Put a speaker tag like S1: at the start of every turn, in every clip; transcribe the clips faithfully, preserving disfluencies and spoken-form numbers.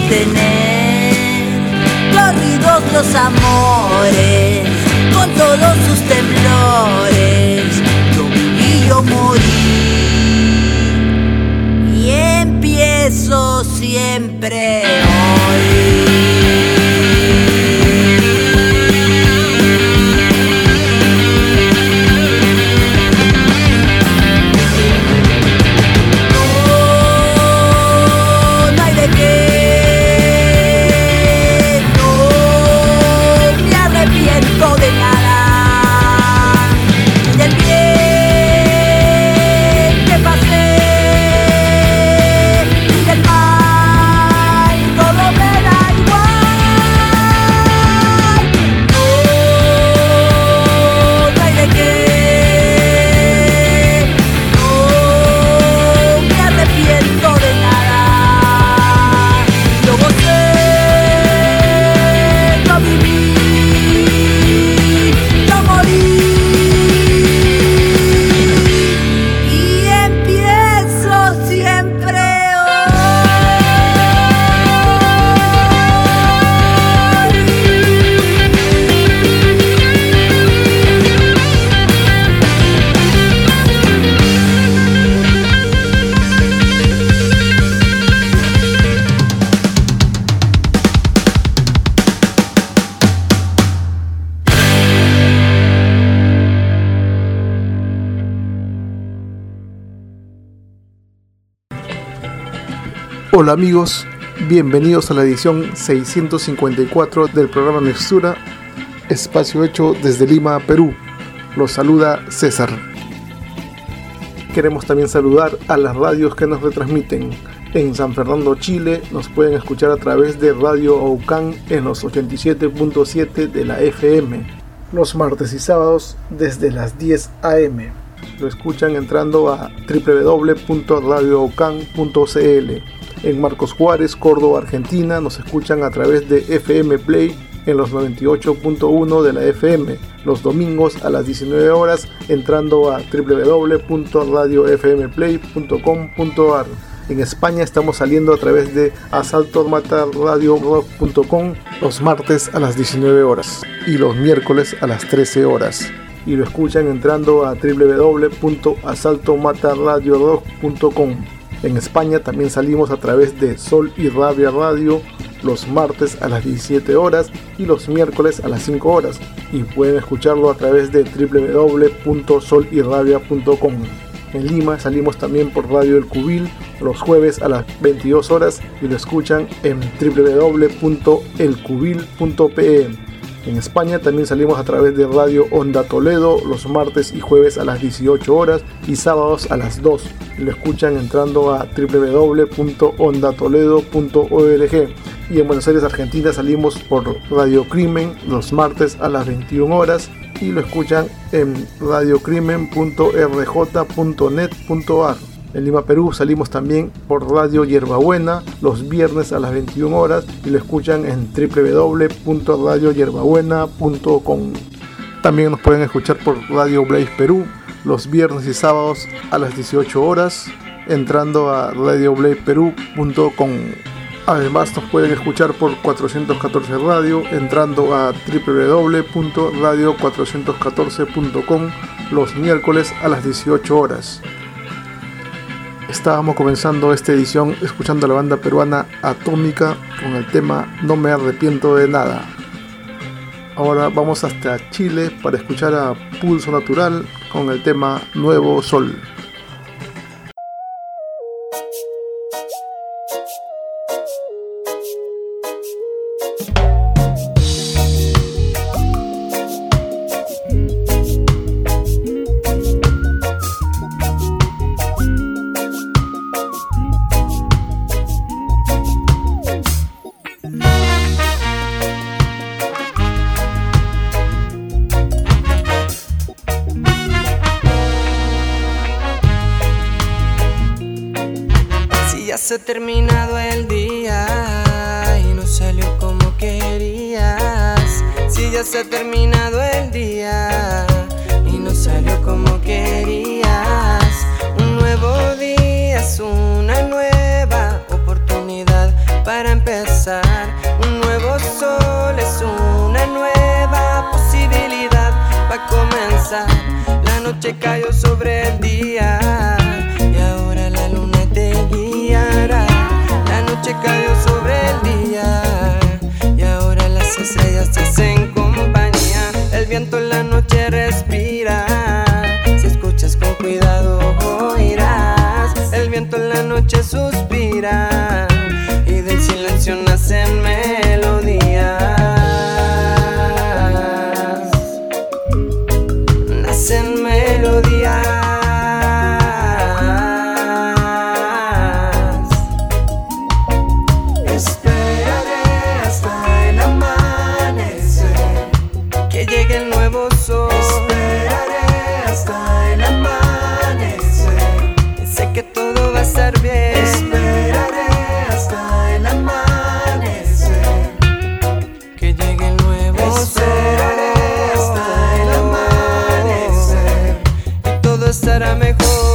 S1: tener corridos los amores, con todos sus temblores, yo viví, yo morí, y empiezo siempre hoy.
S2: Hola amigos, bienvenidos a la edición seiscientos cincuenta y cuatro del programa Mixtura, espacio hecho desde Lima, Perú. Los saluda César. Queremos también saludar a las radios que nos retransmiten. En San Fernando, Chile, nos pueden escuchar a través de Radio Aucán en los ochenta y siete punto siete de la F M, los martes y sábados desde las diez a eme. Lo escuchan entrando a doble u doble u doble u punto radio aucán punto c l. En Marcos Juárez, Córdoba, Argentina, nos escuchan a través de F M Play en los noventa y ocho punto uno de la F M, los domingos a las diecinueve horas, entrando a doble u doble u doble u punto radio f m play punto com punto a r. En España estamos saliendo a través de asalto mata radio rock punto com los martes a las diecinueve horas y los miércoles a las trece horas. Y lo escuchan entrando a doble u doble u doble u punto asalto mata radio rock punto com. En España también salimos a través de Sol y Rabia Radio los martes a las diecisiete horas y los miércoles a las cinco horas. Y pueden escucharlo a través de doble u doble u doble u punto sol y rabia punto com. En Lima salimos también por Radio El Cubil los jueves a las veintidós horas y lo escuchan en doble u doble u doble u punto el cubil punto p e. En España también salimos a través de Radio Onda Toledo los martes y jueves a las dieciocho horas y sábados a las dos. Lo escuchan entrando a doble u doble u doble u punto onda toledo punto org. Y en Buenos Aires, Argentina, salimos por Radio Crimen los martes a las veintiuna horas y lo escuchan en radio crimen punto r j punto net punto a r. En Lima, Perú, salimos también por Radio Hierbabuena los viernes a las veintiuna horas y lo escuchan en doble u doble u doble u punto radio hierbabuena punto com. También nos pueden escuchar por Radio Blaze Perú los viernes y sábados a las dieciocho horas, entrando a radio blaze perú punto com. Además nos pueden escuchar por cuatrocientos catorce Radio, entrando a doble u doble u doble u punto radio cuatrocientos catorce punto com los miércoles a las dieciocho horas. Estábamos comenzando esta edición escuchando a la banda peruana Atómica con el tema No me arrepiento de nada. Ahora vamos hasta Chile para escuchar a Pulso Natural con el tema Nuevo Sol.
S3: Se ha terminado el día y no salió como querías. Si ya se ha terminado el día y no salió como querías. Un nuevo día es una nueva oportunidad para empezar. pasar. La noche cayó sobre el día y ahora la luna te guiará. La noche cayó sobre el día y ahora las estrellas te hacen compañía. El viento en la noche respira, si escuchas con cuidado oirás. El viento en la noche suspira y del silencio nacen melodías. Nacen melodías. Esperaré hasta el amanecer, que llegue el nuevo sol. Esperaré hasta el amanecer, sé que todo va a estar bien. Esperaré hasta el amanecer, que llegue el nuevo sol. Esperaré hasta el amanecer y todo estará mejor.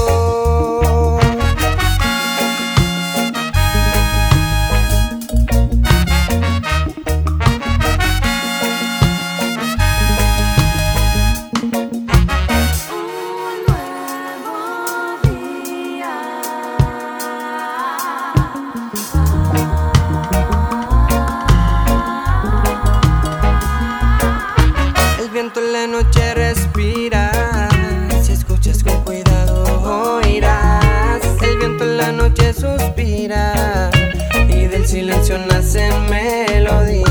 S3: El viento en la noche respira, si escuchas con cuidado oirás. El viento en la noche suspira y del silencio nacen melodías.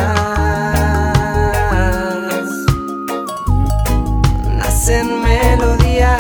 S3: Nacen melodías.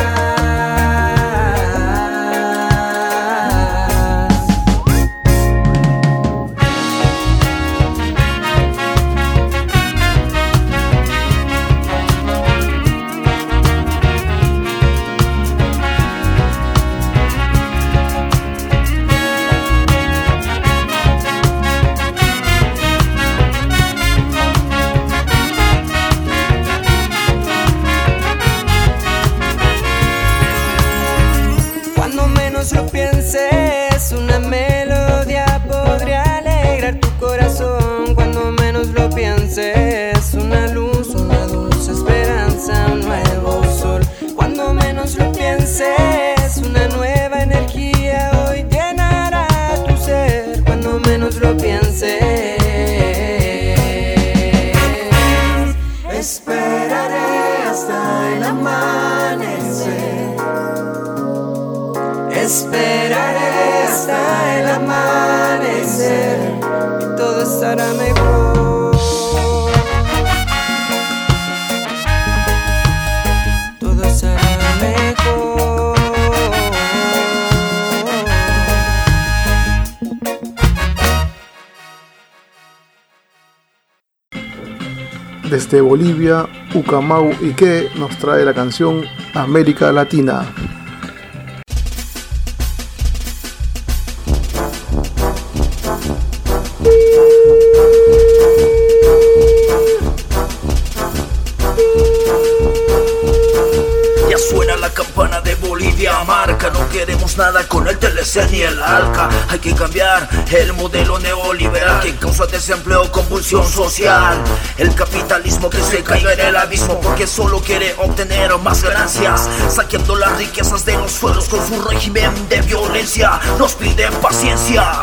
S3: Cuando menos lo pienses, una melodía podría alegrar tu corazón. Cuando menos lo pienses, una luz, una dulce esperanza, un nuevo sol. Cuando menos lo pienses, una nueva energía hoy llenará tu ser. Cuando menos lo pienses, esperaré hasta el amanecer. Esperaré hasta el amanecer y todo estará mejor. Todo estará mejor.
S2: Desde Bolivia, Ucamau Ique nos trae la canción América Latina.
S4: Ya suena la campana de Bolivia, marca. No queremos nada con el Telecel ni el Alca. Hay que cambiar el modelo neoliberal que causa desempleo, convulsión social. El capitalismo que se caiga en el abismo porque solo quiere obtener más ganancias, saqueando las riquezas de los suelos con su régimen de violencia. Nos piden paciencia.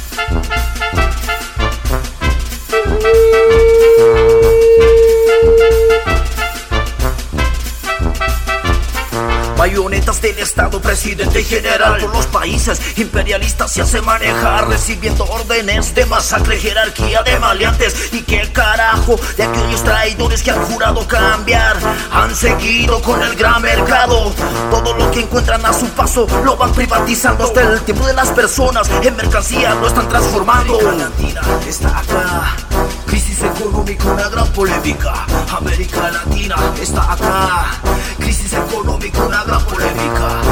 S4: Bayonetas del Estado, presidente general. Por los países imperialistas se hace manejar, recibiendo órdenes de masacre, jerarquía de maleantes. Y qué carajo de aquellos traidores que han jurado cambiar, han seguido con el gran mercado. Todo lo que encuentran a su paso lo van privatizando. Hasta el tiempo de las personas en mercancía lo están transformando. América Latina está acá, crisis económica, una gran polémica. América Latina está acá, crisis económica, una gran polémica.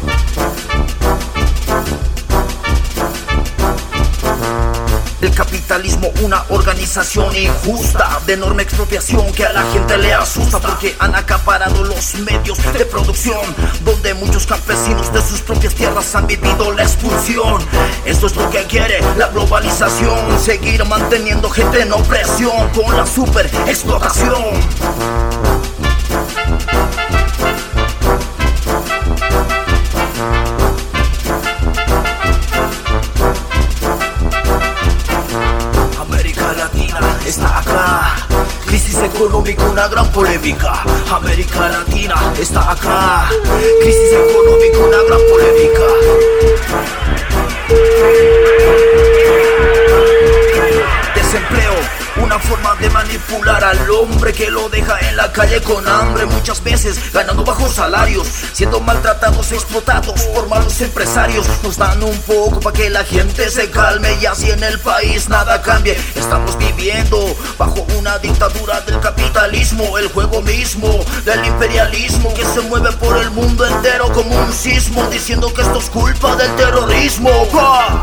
S4: El capitalismo una organización injusta de enorme expropiación que a la gente le asusta, porque han acaparado los medios de producción, donde muchos campesinos de sus propias tierras han vivido la expulsión. Esto es lo que quiere la globalización, seguir manteniendo gente en opresión con la super explotación. América Latina está acá, crisis económica, una gran polémica. América Latina está acá, crisis económica, una gran polémica. Desempleo, una forma de manipular al hombre que lo deja en la calle con hambre, muchas veces ganando bajos salarios, siendo maltratados, explotados por malos empresarios. Nos dan un poco para que la gente se calme y así en el país nada cambie. Estamos viviendo bajo una dictadura del capitalismo, el juego mismo del imperialismo que se mueve por el mundo entero como un sismo, diciendo que esto es culpa del terrorismo. ¡Bah!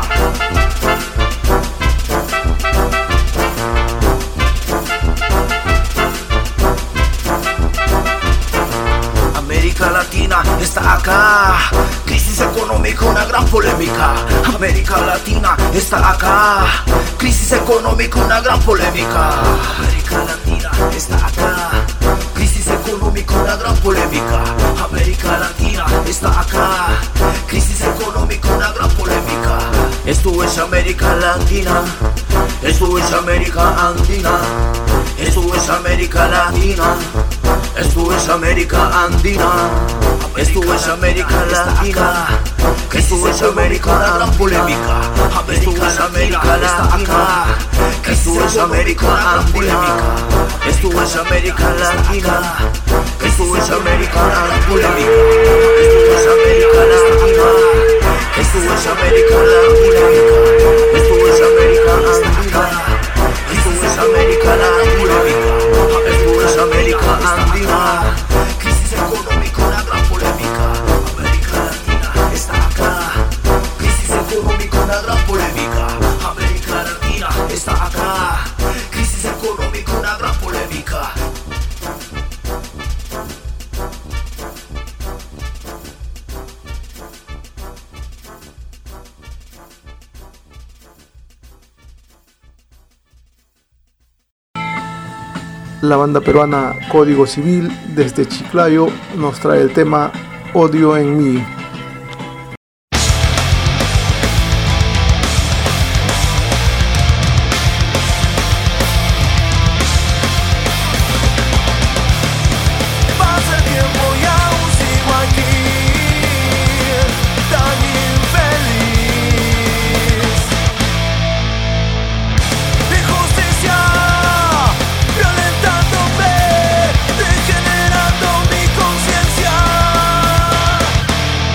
S4: América Latina está acá, crisis económica, una gran polémica. América Latina está acá, crisis económica, una gran polémica. América Latina está acá, crisis económica, una gran polémica. América Latina está acá, crisis económica, una gran polémica. Esto es América Latina, esto es América Andina, esto es América Latina. Esto es América Andina, esto es América Latina, esto es América, una gran polémica. Esto es América Latina, esto es América Andina, esto es América Latina, esto es América, una gran polémica. Esto es América Latina, esto es América Latina, esto es América Andina, esto es América Latina. Esto es América Andina, crisis económica, una gran polémica. América Latina está acá, crisis económica, una gran polémica. América Latina está acá, crisis económica, una gran polémica.
S2: La banda peruana Código Civil desde Chiclayo nos trae el tema Odio en mí.
S5: Violentando mi conciencia.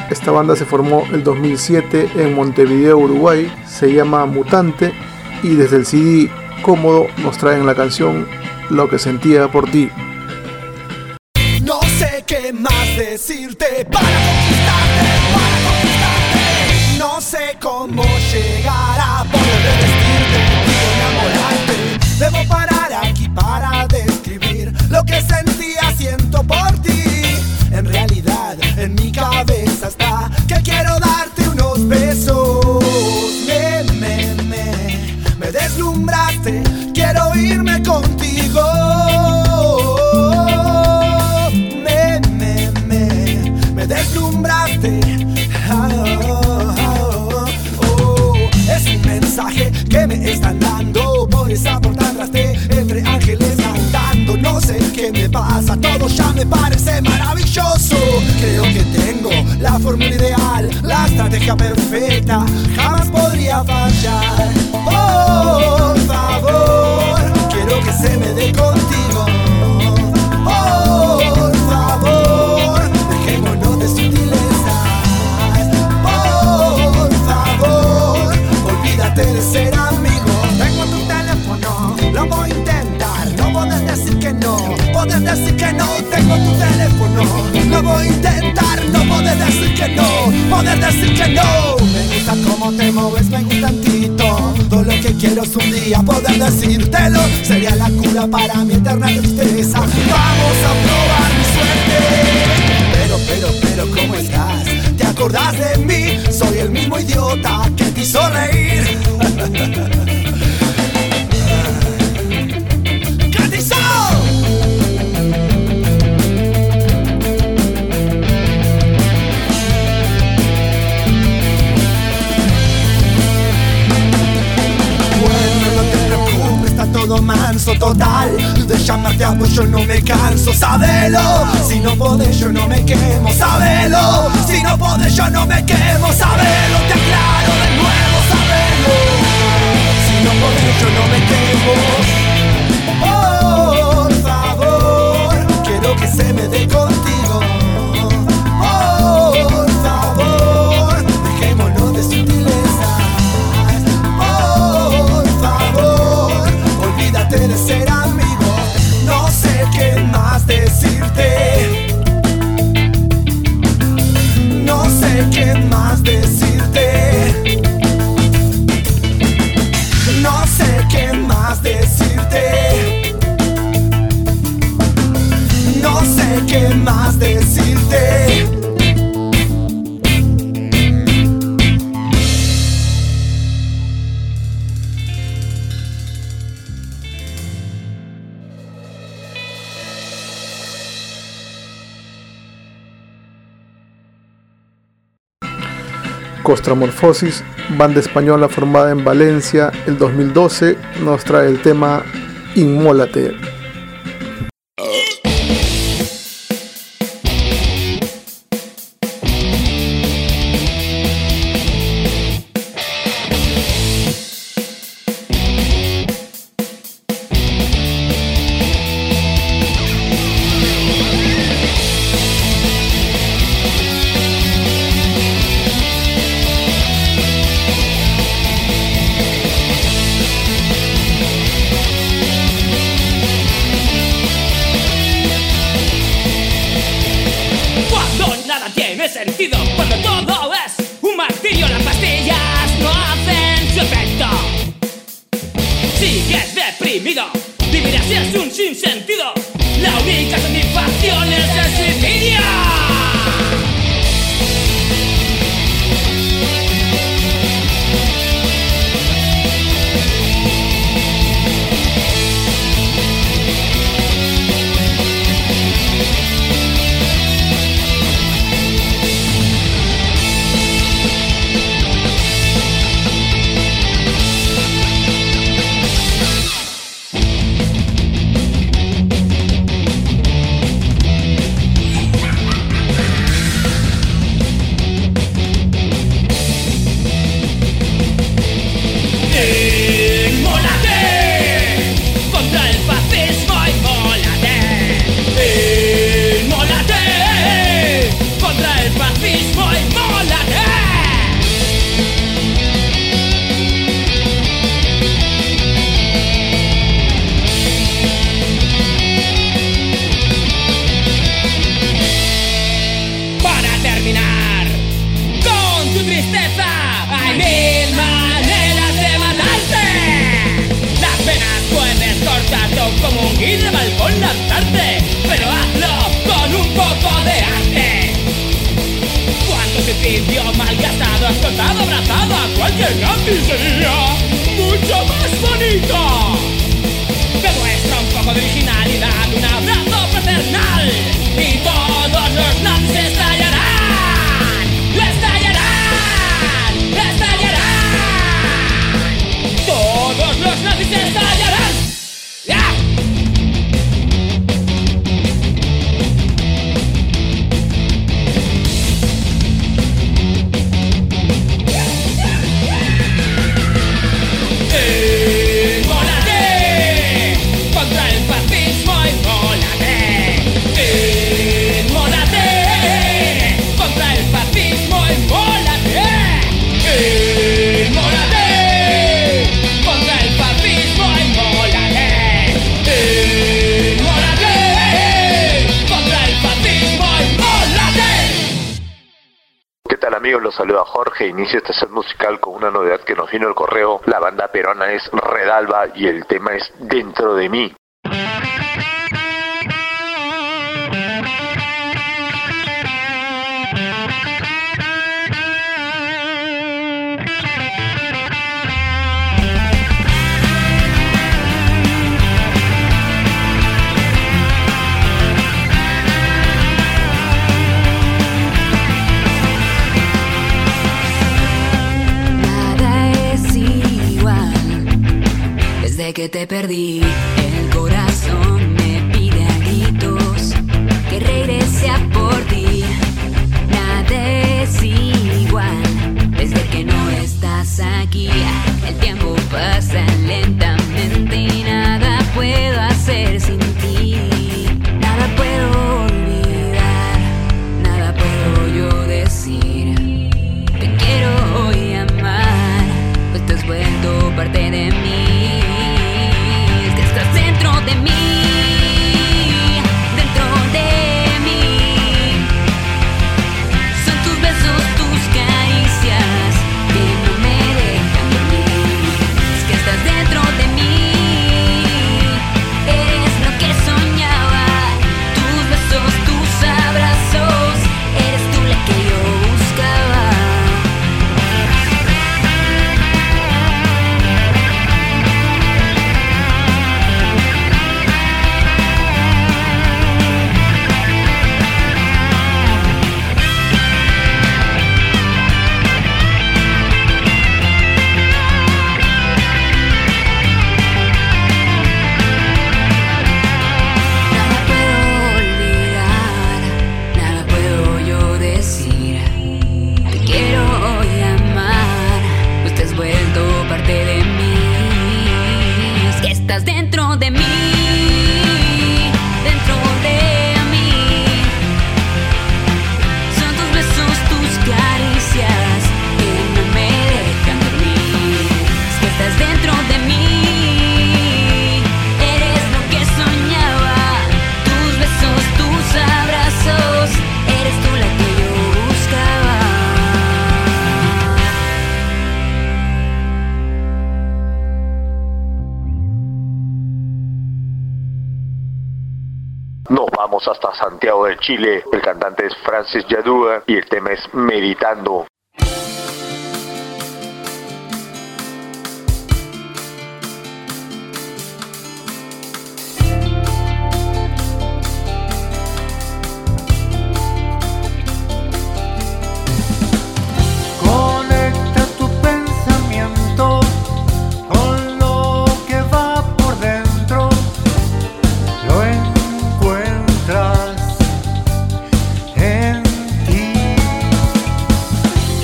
S2: Esta banda se formó el dos mil siete en Montevideo, Uruguay, se llama Mutante y desde el C D Cómodo nos traen la canción Lo que sentía por ti.
S5: No sé qué más decirte para conquistarte, para conquistarte. No sé cómo llegar a poder vestirte y enamorarte. Debo parar aquí para describir lo que sentía, siento por ti. En realidad, en mi cabeza está que quiero darte unos besos. Me, me, me, me deslumbraste, quiero irme contigo. Me, me, me, me deslumbraste. Oh, oh, oh. Es un mensaje que me están dando por esa puerta entraste entre ángeles cantando. No sé qué me pasa, todo ya me parece maravilloso. Creo que tengo la fórmula ideal, la estrategia perfecta, jamás podría fallar. Por favor, quiero que se me dé contigo. Por favor, dejémonos de sutilezas. Por favor, olvídate de ser amigos. Tengo tu teléfono, lo voy a intentar. No puedes decir que no, puedes decir que no. Tengo tu teléfono, lo voy a intentar. No puedes decir que no, puedes decir que no. Me gusta cómo te mueves, me gusta tantito. Todo lo que quiero es un día poder decírtelo. Sería la cura para mi eterna tristeza. Vamos a probar mi suerte. Pero, pero, pero, ¿cómo estás? ¿Te acordás de mí? Soy el mismo idiota que te hizo reír. ¿Qué te hizo? Todo manso, total. De llamarte a vos yo no me canso, sabelo. Si no podés yo no me quemo, sabelo. Si no podés yo no me quemo, sabelo. Te aclaro de nuevo, sabelo. Si no podés yo no me quemo. Por favor, quiero que se me dé contigo. Por favor, dejémonos de sutilezas. Por favor, olvídate de ser amigos. No sé qué más decirte. No sé qué más decirte. No sé qué más decirte. No sé qué más decirte.
S2: Costramorfosis, banda española formada en Valencia el dos mil doce, nos trae el tema Inmólate.
S6: Cuando todo es un martirio, las pastillas no hacen su efecto. Sigues deprimido, vivir así es un sinsentido. La única satisfacción es el suicidio. explotado, abrazado a cualquier gran pizzería mucho más bonita. Demuestra un poco de originalidad, un abrazo fraternal y todos los nazis estallarán, estallarán, estallarán. Todos los nazis estallarán. ¡Ya!
S7: Amigos, los saluda Jorge. Inicio esta set musical con una novedad que nos vino el correo. La banda peruana es Redalba y el tema es Dentro de mí.
S8: Que te perdí, el corazón me pide a gritos que regrese a por ti. Nada es igual desde que no estás aquí. El tiempo pasa lentamente y nada puedo hacer sin ti. Nada puedo olvidar, nada puedo yo decir. Te quiero hoy amar, pues te has vuelto parte de mí. De mí, dentro de mí, son tus besos, tus caricias que no me dejan dormir. Es que estás dentro de mí, eres lo que soñaba. Tus besos, tus abrazos, eres tú la que yo buscaba. Estás dentro de mí, dentro de mí. Son tus besos, tus caricias que no me dejan dormir. Es que estás dentro de mí, eres lo que soñaba. Tus besos, tus abrazos, eres tú la que yo buscaba.
S7: Nos vamos hasta Santiago de Chile. El cantante es Francis Yadúa y el tema es Meditando.
S5: Conecta tu pensamiento con lo que va por dentro. Lo encuentras en ti.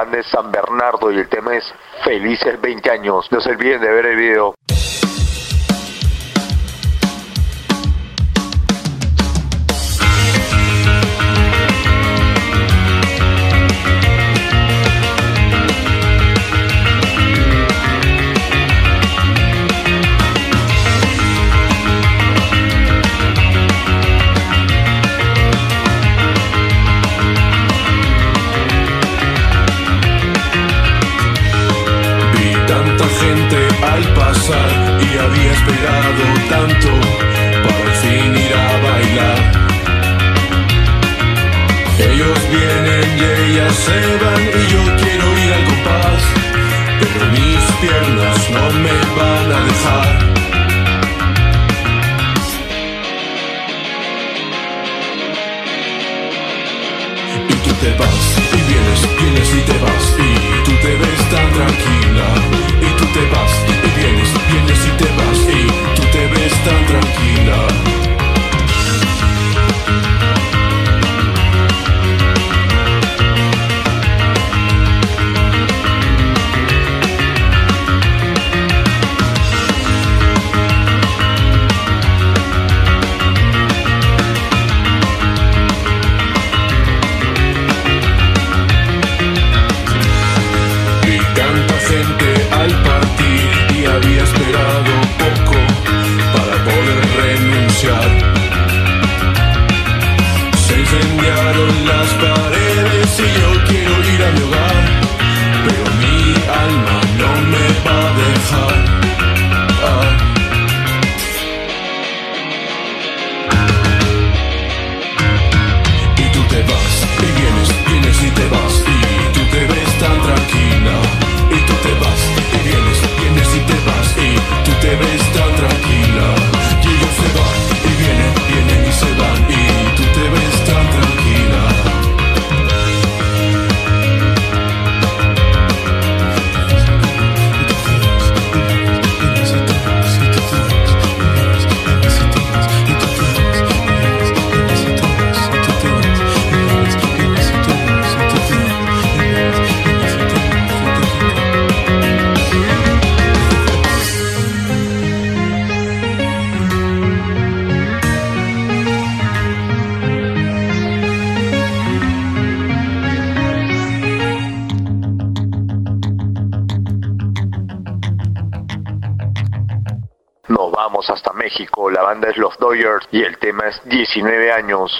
S7: banda es San Bernardo y el tema es Felices veinte años. No se olviden de ver el video.
S9: Al pasar y había esperado tanto para al fin ir a bailar. Ellos vienen y ellas se van y yo quiero ir al compás, pero mis piernas no me van a dejar. Y tú te vas y vienes, vienes y te vas y tú te ves tan tranquila. Y tú te vas y vienes, vienes y te vas y tú te ves tan tranquila. Al partir y había esperado poco para poder renunciar. Se incendiaron las paredes y yo quiero ir a mi hogar, pero mi alma no me va a dejar. Ah. Y tú te vas y vienes, vienes y te vas y tú te ves tan tranquila. Y tú te vas y vienes, vienes y te vas y tú te ves tan tranquila. Y ellos se van y vienen, vienen y se van y tú te ves tan tranquila.
S7: Nos vamos hasta México, la banda es Los Dodgers y el tema es diecinueve años.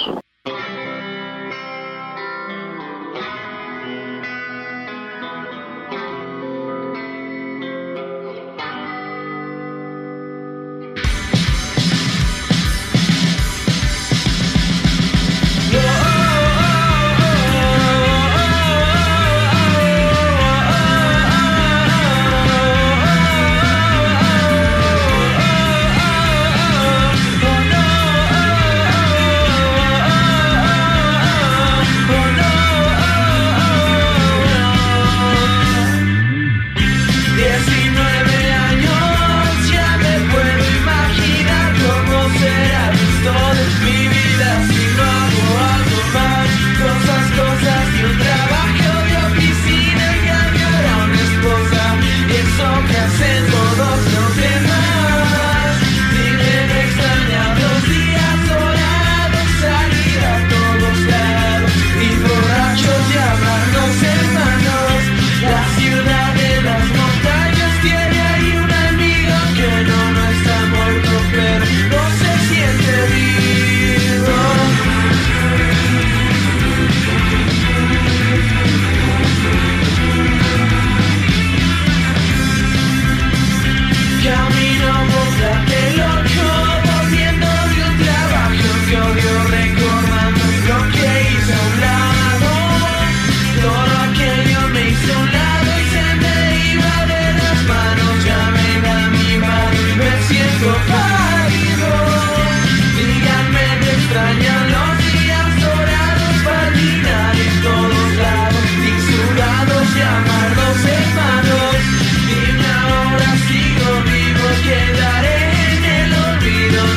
S10: Quedaré en el olvido.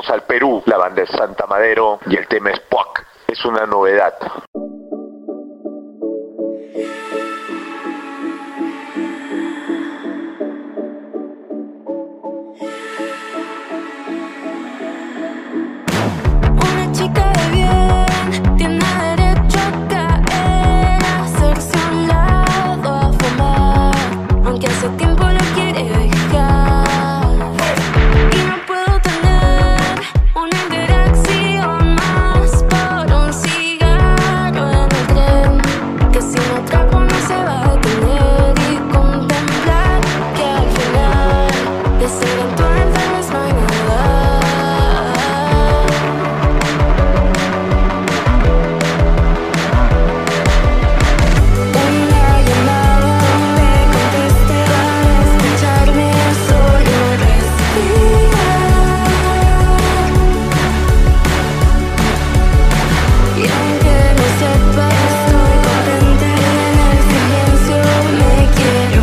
S7: vamos al Perú, la banda es Santa Madero y el tema es Puac, es una novedad.
S10: Una chica de bien tiene derecho a caer, a hacerse a un lado, a fumar, aunque hace tiempo lo quiere dejar. Y no puedo tener una interacción más por un cigarro en el tren, que si me atrapo no se va a detener, y contemplar que al final de ser en tu enfermedad no hay nada. Una llamada me contesté para escucharme solo respirar. Y aunque no sepa que estoy contenta, en el silencio me quiero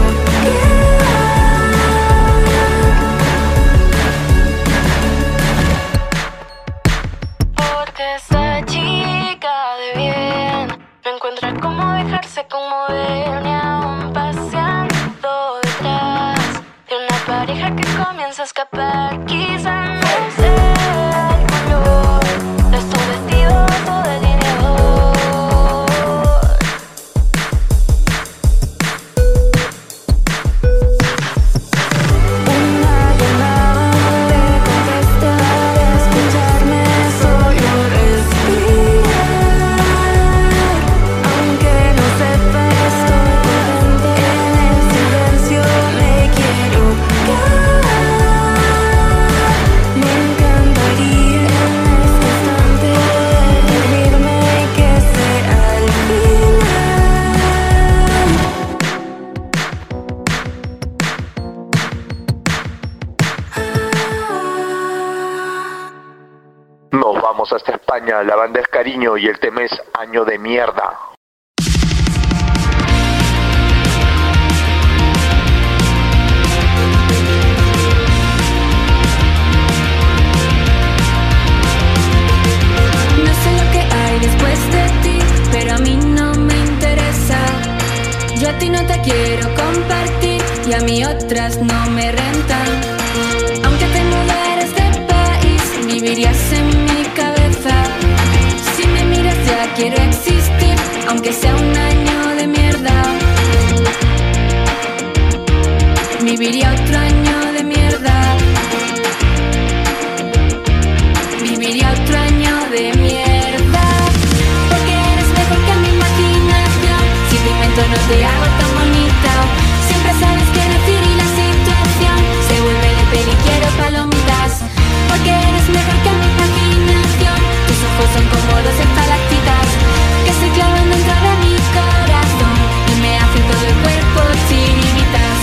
S10: quedar. Porque esa chica de bien no encuentra cómo dejarse conmover, ni aún paseando detrás de una pareja que comienza a escapar. Quizá no sea el color de su vestido o delineador. Una llamada me contesté para escucharme solo respirar. Aunque no sepa que estoy contenta, en el silencio me quiero quedar. Me encantaría en este instante dormirme y que sea el final.
S7: Nos vamos hasta España, la banda es Cariño y el tema es Año de Mierda.
S10: No sé lo que hay después de ti, pero a mí no me interesa. Yo a ti no te quiero compartir y a mí otras no me rentan. Aunque te mudaras de país, vivirías en mi cabeza. Si me miras ya quiero existir, aunque sea un año de mierda. Viviría otro año de mierda. Viviría otro año de mierda. Porque eres mejor que mi imaginación. Si te invento no te hago tan bonita. Siempre sabes qué decir y la situación se vuelve de peli, quiero palomitas. Porque eres mejor que mi imaginación. Tus ojos son como dos estalactitas que se clavan dentro de mi corazón y me hacen todo el cuerpo chiribitas.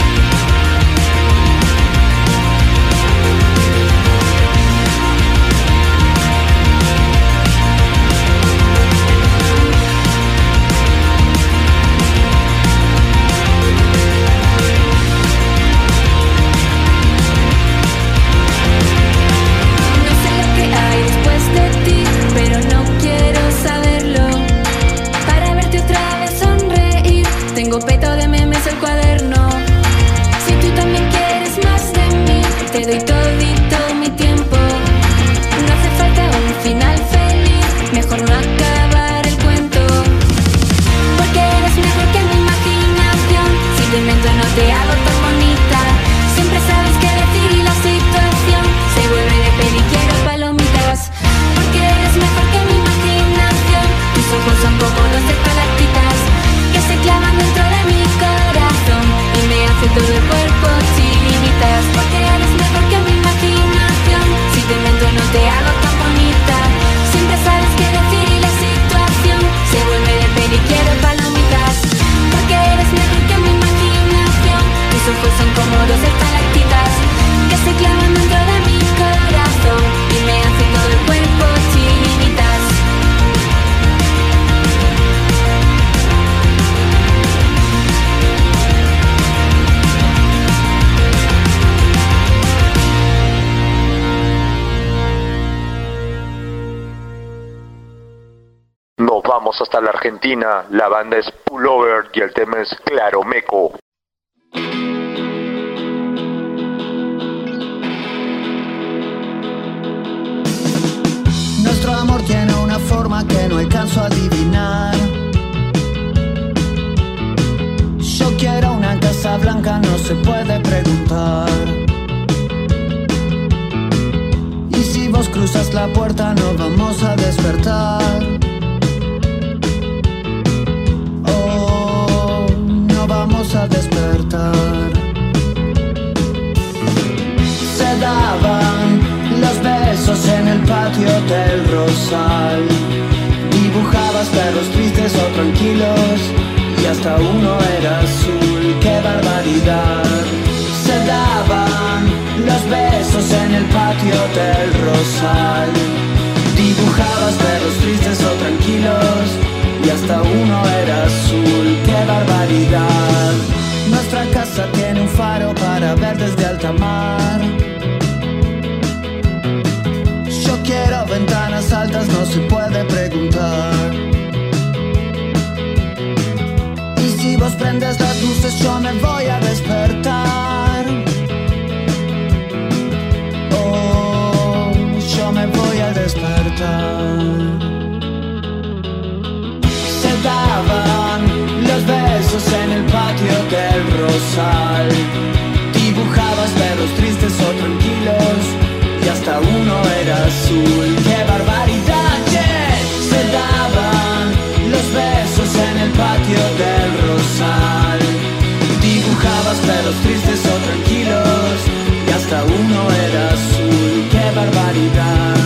S10: No sé lo que hay después de ti, pero no quiero saberlo. Para verte otra vez sonreír, tengo peto de memes el cuaderno. Si tú también quieres más de mí, te doy todito mi tiempo. No hace falta un final feliz, mejor no acabar el cuento. Porque eres mejor que mi imaginación. Si te invento no te hago tan bonita. Siempre sabes qué decir y la situación se vuelve de peli, quiero palomitas. Porque eres mejor que mi imaginación. Tus ojos son como dos estalactitas que se clavan dentro de mi corazón y me hace todo el cuerpo chiribitas. Porque eres mejor que mi
S7: vamos hasta la Argentina, la banda es Pullover y el tema es Claromeco.
S5: Nuestro amor tiene una forma que no alcanzo a adivinar. Yo quiero una casa blanca, no se puede preguntar. Y si vos cruzas la puerta no vamos a despertar. Oh, no vamos a despertar. Se daban los besos en el patio del Rosal. Dibujabas perros tristes o tranquilos y hasta uno era azul. ¡Qué barbaridad! Se daban los besos en el patio del Rosal. Dibujabas perros tristes o tranquilos y hasta uno era azul. ¡Qué barbaridad! Nuestra casa tiene un faro para ver desde alta mar. Yo quiero ventanas altas, no se puede preguntar. Y si vos prendes las luces yo me voy a despertar. Oh, yo me voy a despertar. Se daban los besos en el patio del Rosal. Dibujabas perros tristes o tranquilos y hasta uno era azul. ¡Qué barbaridad! Yeah. Se daban los besos en el patio del Rosal. Dibujabas perros tristes o tranquilos y hasta uno era azul. ¡Qué barbaridad!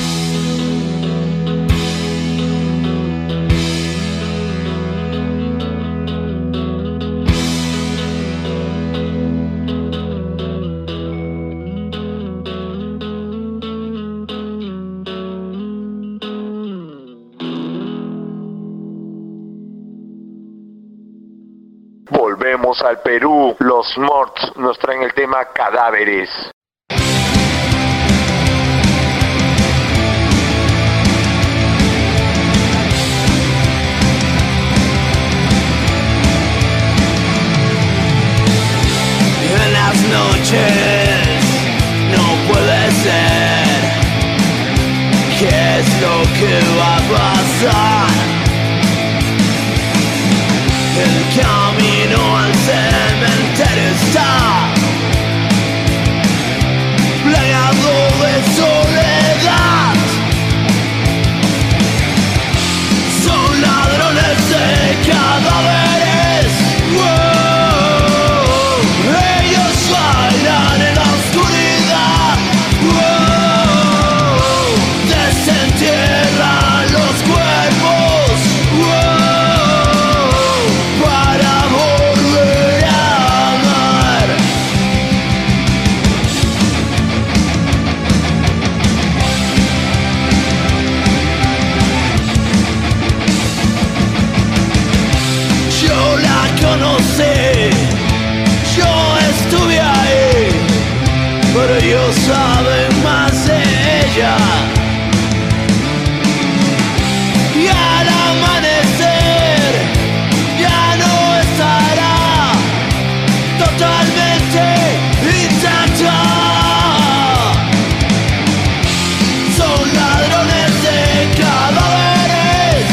S7: Volvemos al Perú, los Morts nos traen el tema Cadáveres.
S11: En las noches no puede ser. ¿Qué es lo que va a pasar? El camino al cementerio está plagado de soledad. Son ladrones de cadáveres. Wow. Ellos bailan en la oscuridad. Wow. Desentierran los cuerpos. Wow. Conocí, yo estuve ahí, pero ellos saben más de ella. Y al amanecer ya no estará totalmente intacta. Son ladrones de cadáveres.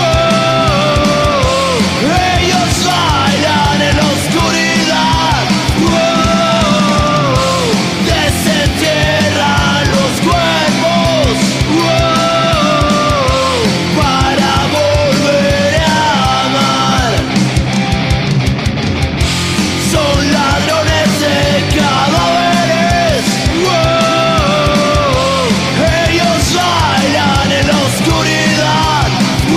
S11: Wow. Ellos bailan en la oscuridad. Wow. Desentierran los cuerpos. Wow. Para volver a amar. Son ladrones de cadáveres. Wow. Ellos bailan en la oscuridad.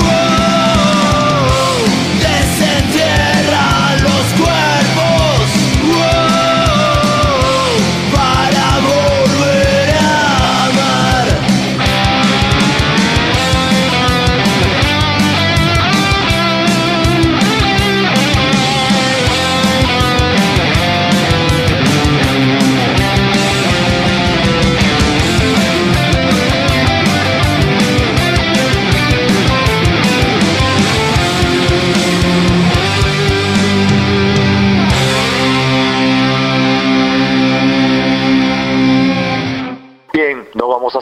S11: Wow. Desentierran los cuerpos. Wow. Para volver a amar.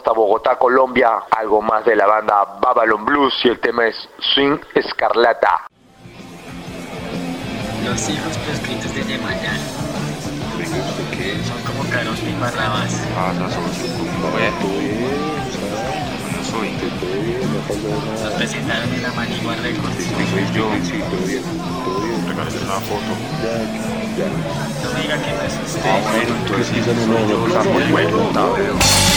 S7: hasta Bogotá, Colombia, algo más de la banda Babylon Blues y el tema es Swing Escarlata.
S12: Los hijos proscritos de Yemayá son como Caros y Barrabás.
S13: Ah, no somos un no soy.
S12: Nos presentaron en la Manigua Records.
S13: Soy yo. Sí, todo bien. Todo bien.
S7: Regálese una foto.
S13: Ya, ya.
S12: No me diga que no es usted.
S7: Ah, bueno, entonces sí, está muy bueno. No, pero...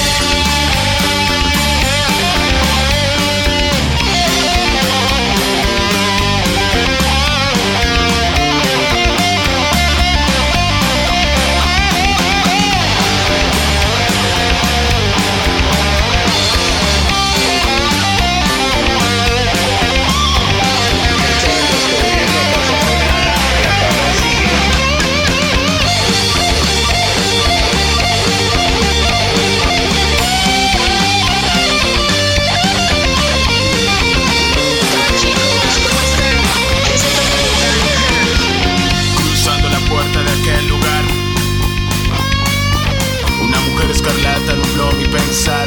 S9: Escarlata nubló mi pensar.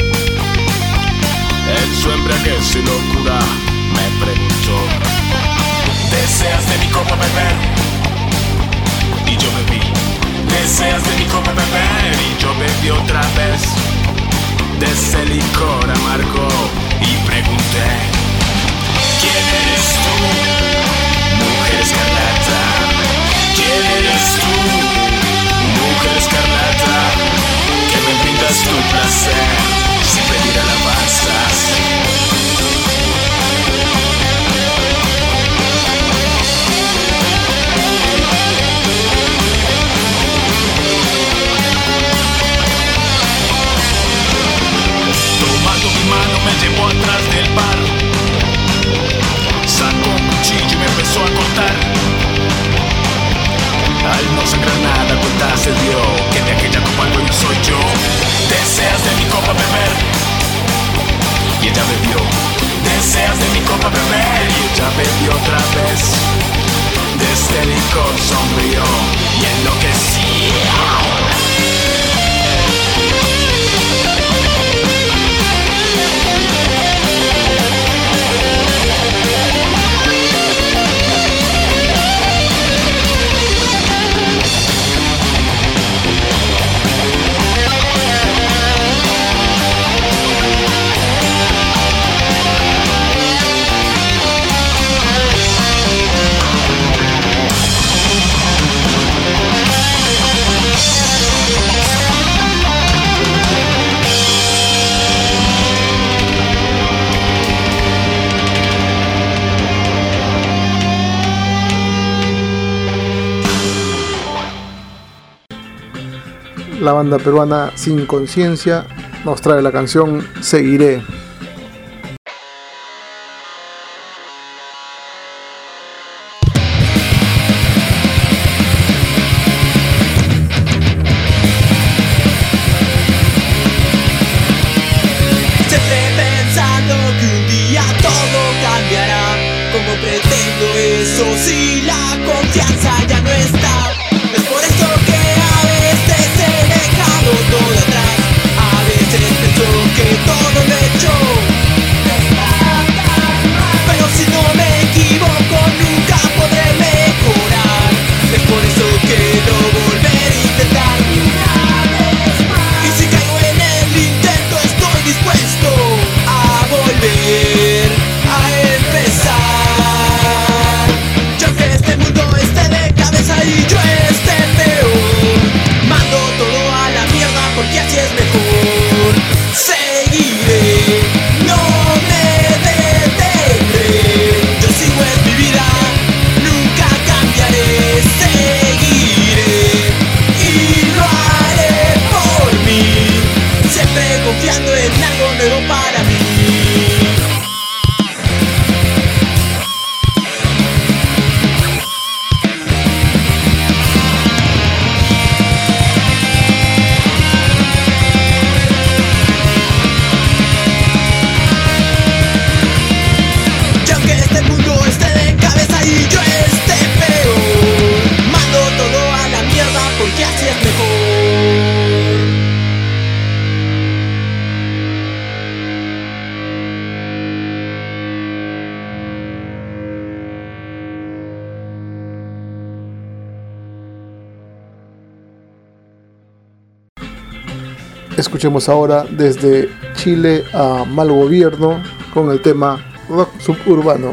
S9: En su embriaguez y locura me preguntó: ¿deseas de mí como beber? Y yo bebí. ¿Deseas de mí como beber? Y yo bebí otra vez de ese licor amargo y pregunté: ¿quién eres tú, mujer escarlata? ¿Quién eres tú, mujer escarlata? Que me brindas tu placer sin pedir alabanzas. Tomando mi mano me llevó atrás del bar. Sacó un cuchillo y me empezó a cortar. Al no sangrar nada, cuenta se dio que de aquella copa el dueño soy yo. ¿Deseas de mi copa beber? Y ella bebió. ¿Deseas de mi copa beber? Y ella bebió otra vez de este licor sombrío y enloquecía.
S2: La banda peruana Sin Conciencia nos trae la canción Seguiré.
S5: Siempre pensando que un día todo cambiará. ¿Cómo pretendo eso si la confianza ya no está? Es por eso que a veces he dejado todo atrás. A veces pienso que todo lo he hecho
S2: Escuchemos ahora desde Chile a Mal Gobierno con el tema rock suburbano.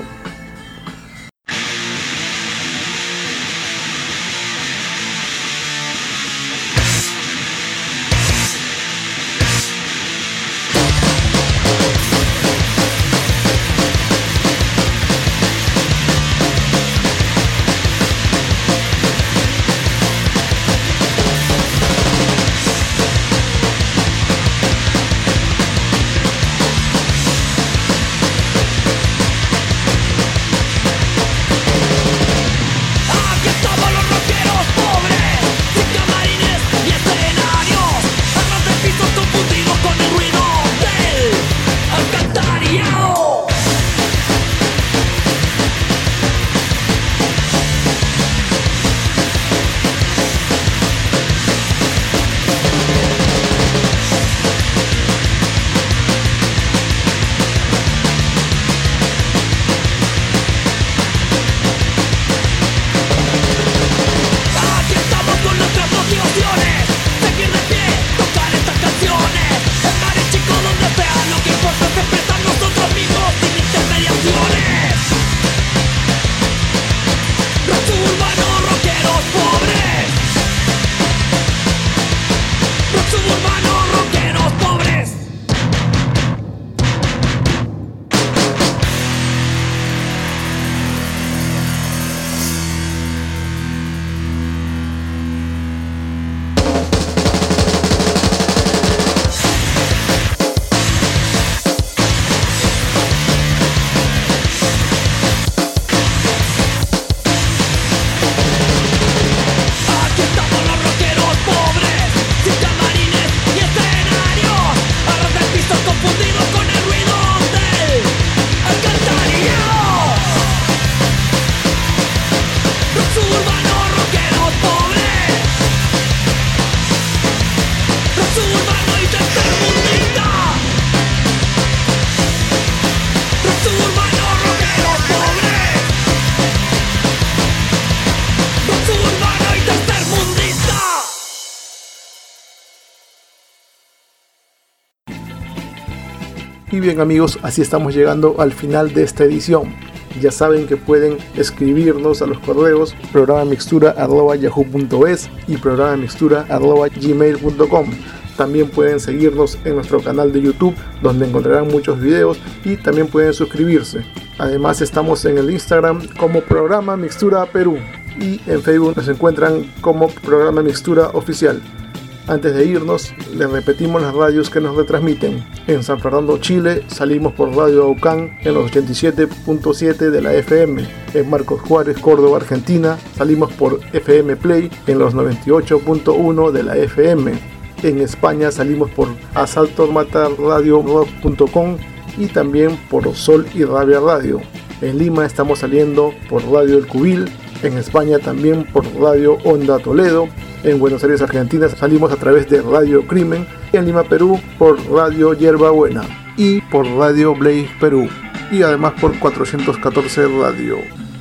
S2: Y bien amigos, así estamos llegando al final de esta edición. Ya saben que pueden escribirnos a los correos programamixtura arroba yahoo punto es y programamixtura arroba gmail punto com. También pueden seguirnos en nuestro canal de YouTube, donde encontrarán muchos videos, y también pueden suscribirse. Además estamos en el Instagram como Programa Mixtura Perú y en Facebook nos encuentran como Programa Mixtura Oficial. Antes de irnos, les repetimos las radios que nos retransmiten. En San Fernando, Chile, salimos por Radio Aucán en los ochenta y siete punto siete de la F M. En Marcos Juárez, Córdoba, Argentina, salimos por F M Play en los noventa y ocho punto uno de la F M. En España salimos por asalto matar radio rock punto com y también por Sol y Rabia Radio. En Lima estamos saliendo por Radio El Cubil. En España también por Radio Onda Toledo. En Buenos Aires, Argentina, salimos a través de Radio Crimen. En Lima, Perú, por Radio Yerba Buena y por Radio Blaze Perú. Y además por cuatrocientos catorce Radio.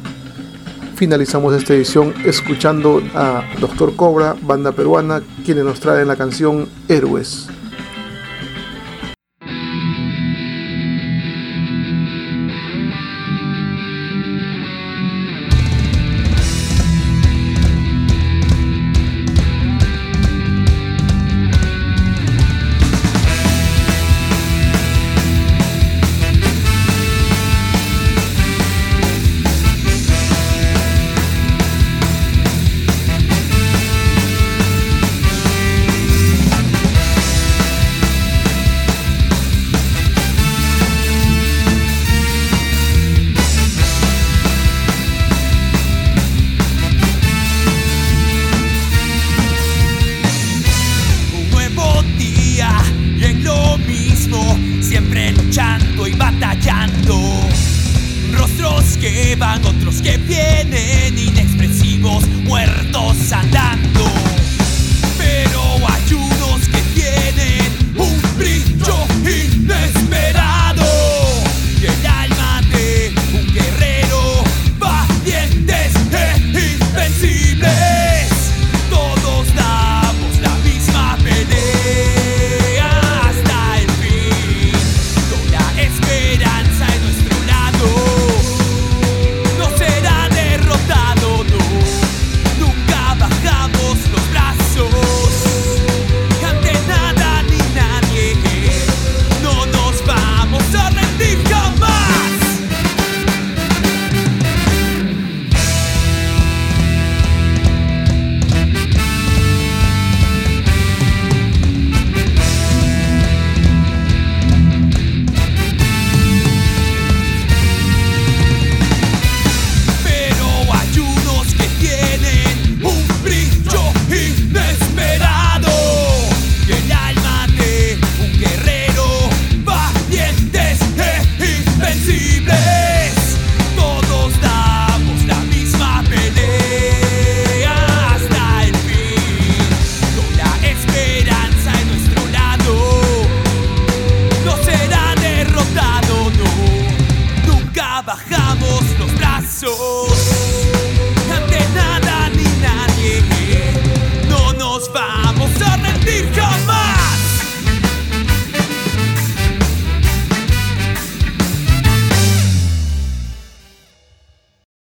S2: Finalizamos esta edición escuchando a Doctor Cobra, banda peruana, quienes nos traen la canción Héroes.
S5: rendir jamás.